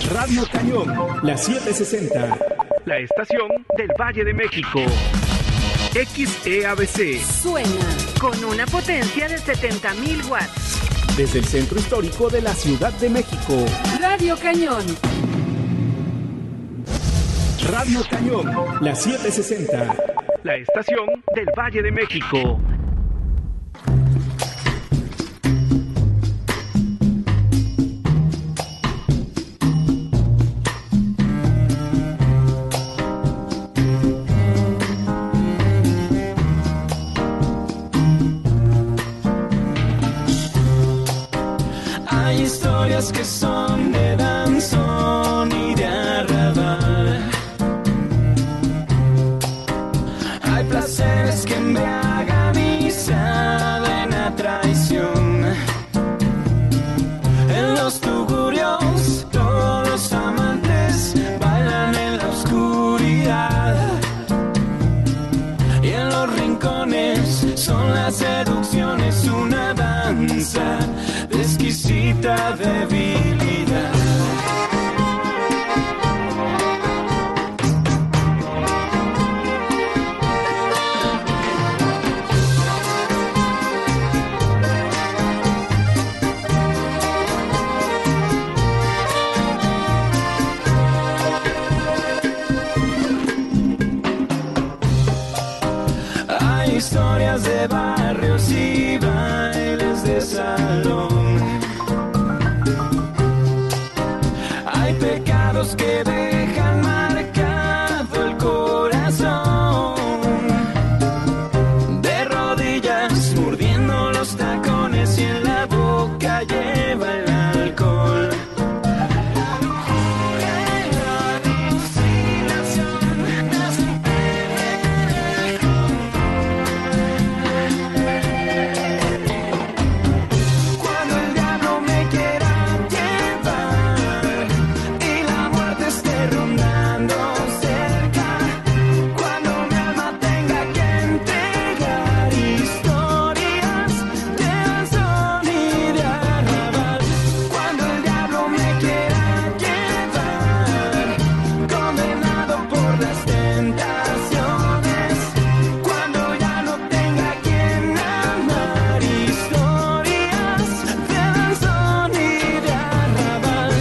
Radio Cañón, la 760. La estación del Valle de México. XEABC. Suena con una potencia de 70,000 watts. Desde el centro histórico de la Ciudad de México. Radio Cañón. Radio Cañón, la 760. La estación del Valle de México. Hay historias que son de danzón y de arrabal. Hay placeres que embriagan y saben a traición. En los tugurios todos los amantes bailan en la oscuridad. Y en los rincones son las seducciones una danza de exquisita debilidad. Hay historias de barrios y bailes de salón. Hay pecados que dejan marcado el corazón. De rodillas mordiendo los tacones y en la boca lleva el alcohol. La lujuria y la alucinación nacen cuando el diablo me quiera llevar y la muerte esté rondando cerca, cuando mi alma tenga que entregar historias de danzón y de arrabal, cuando el diablo me quiera llevar, condenado por las tentaciones, cuando ya no tenga quien amar, historias de danzón y de arrabal.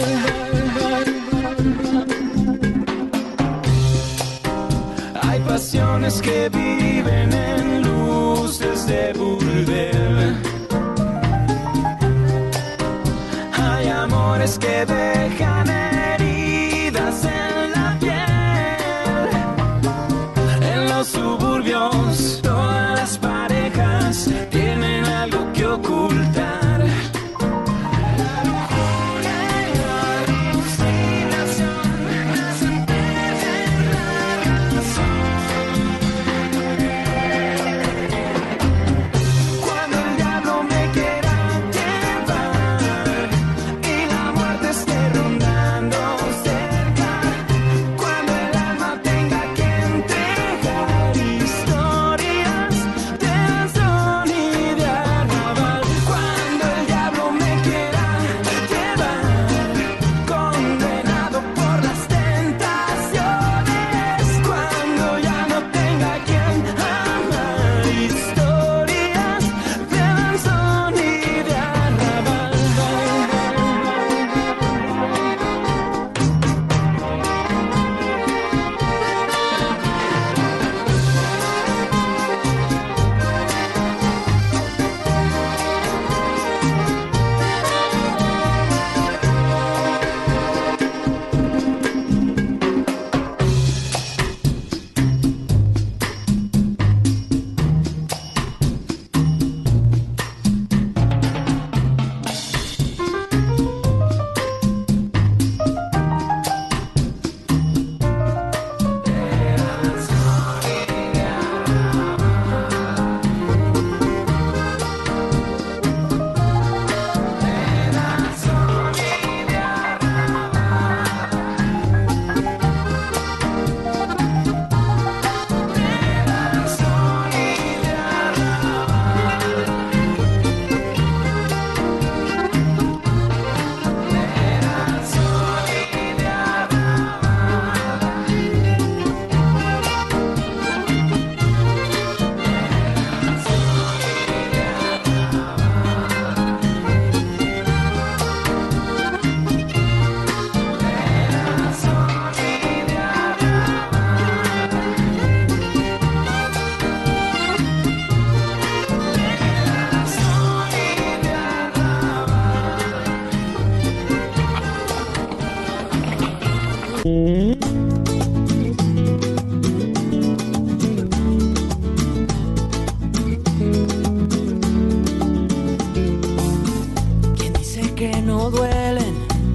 Hay pasiones que viven en luces de burdel. Hay amores que dejan heridas en la piel. En los suburbios todas las parejas tienen algo que ocultar. La lujuria y la alucinación nacen perder la razón. Cuando el diablo me quiera llevar y la muerte esté rondando ¿Quién dice que no duelen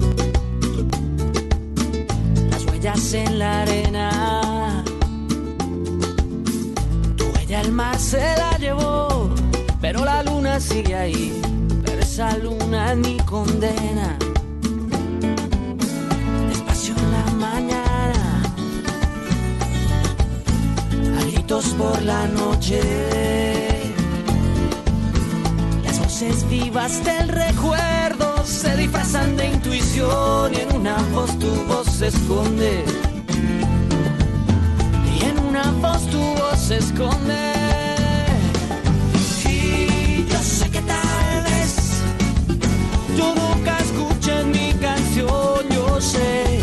las huellas en la arena? Tu huella el mar se la llevó, pero la luna sigue ahí. Pero esa luna es mi condena. Despacio en la mañana, a gritos por la noche, las voces vivas del recuerdo se disfrazan de intuición y en una voz tu voz se esconde. Y en una voz tu voz se esconde. Y yo sé que tal vez tú nunca escuches mi canción, yo sé.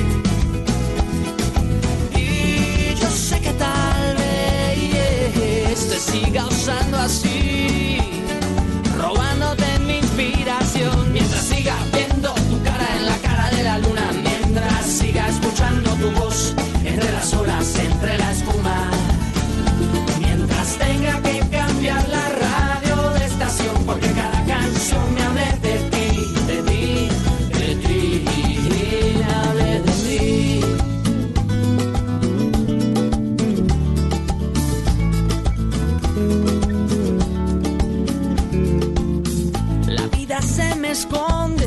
Y yo sé que tal vez te siga usando así, robándote mi inspiración. Mientras siga viendo tu cara en la cara de la luna, mientras siga escuchando tu voz entre las olas, entre la espuma, mientras tenga que cambiar la radio de estación, porque cada canción me hable de ti, de ti, de ti, me hable de ti. La vida se me esconde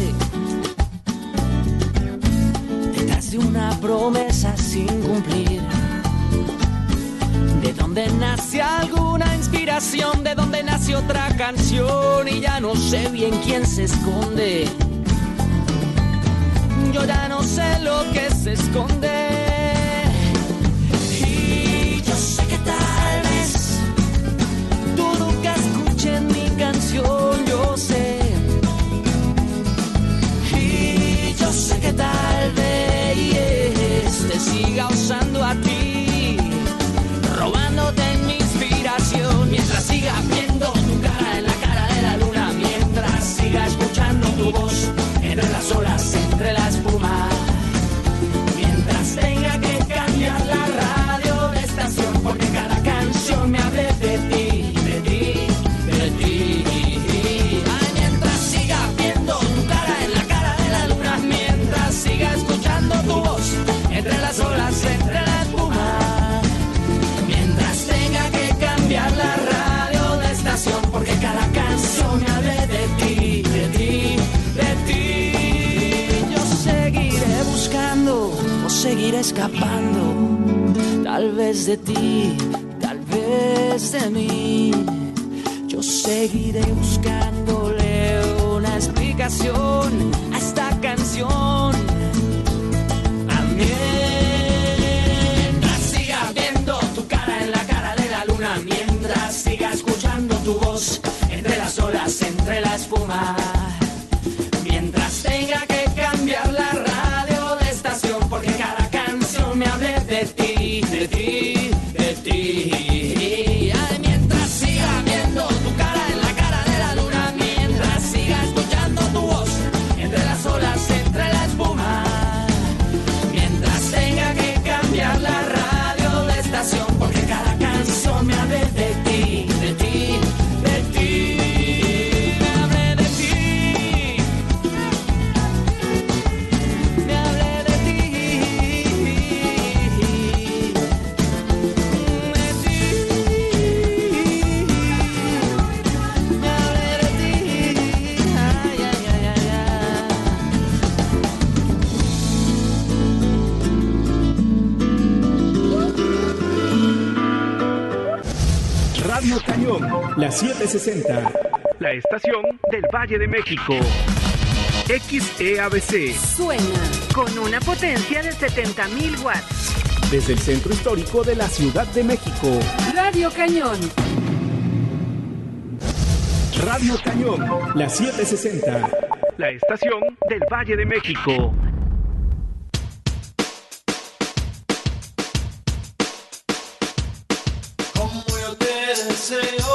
detrás de una promesa sin cumplir. De donde nace alguna inspiración, de donde nace otra canción, y ya no sé bien quién se esconde. Yo ya no sé lo que se esconde. Y yo sé que tal vez tú nunca escuches mi canción, yo sé. Y yo sé que tal vez te siga usando a ti, robándote mi inspiración. Mientras siga viendo tu cara en la cara de la luna, mientras siga escuchando tu voz entre las olas, entre la espuma, mientras tenga que cambiar la radio de estación, porque cada canción me hable de ti, de ti, de ti. Ay, mientras siga viendo tu cara en la cara de la luna, mientras siga escuchando tu voz entre las olas, entre la espuma, mientras tenga que cambiar la radio de estación, porque cada canción me hable de ti, de ti, de ti. Yo seguiré buscando o seguiré escapando, tal vez de ti, tal vez de mí. Yo seguiré buscándole una explicación a esta canción. Mientras siga viendo tu cara en la cara de la luna, mientras siga escuchando tu voz entre las olas, entre la espuma, mientras tenga que cambiar la radio de estación, porque cada canción me hable de ti, de ti, de ti. Ay, mientras siga viendo tu cara en la cara de la luna, mientras siga escuchando tu voz entre las olas, entre la espuma, mientras tenga que cambiar la radio de estación, porque cada canción me hable de ti, de ti, de ti, me hable de ti, me hable de ti, me hable de ti, ay, ay, ay, ay, ay. Radio Cañón, la 760. La estación del Valle de México. XEABC. Suena con una potencia de 70.000 watts. Desde el centro histórico de la Ciudad de México. Radio Cañón. Radio Cañón, la 760. La estación del Valle de México. Como yo te deseo.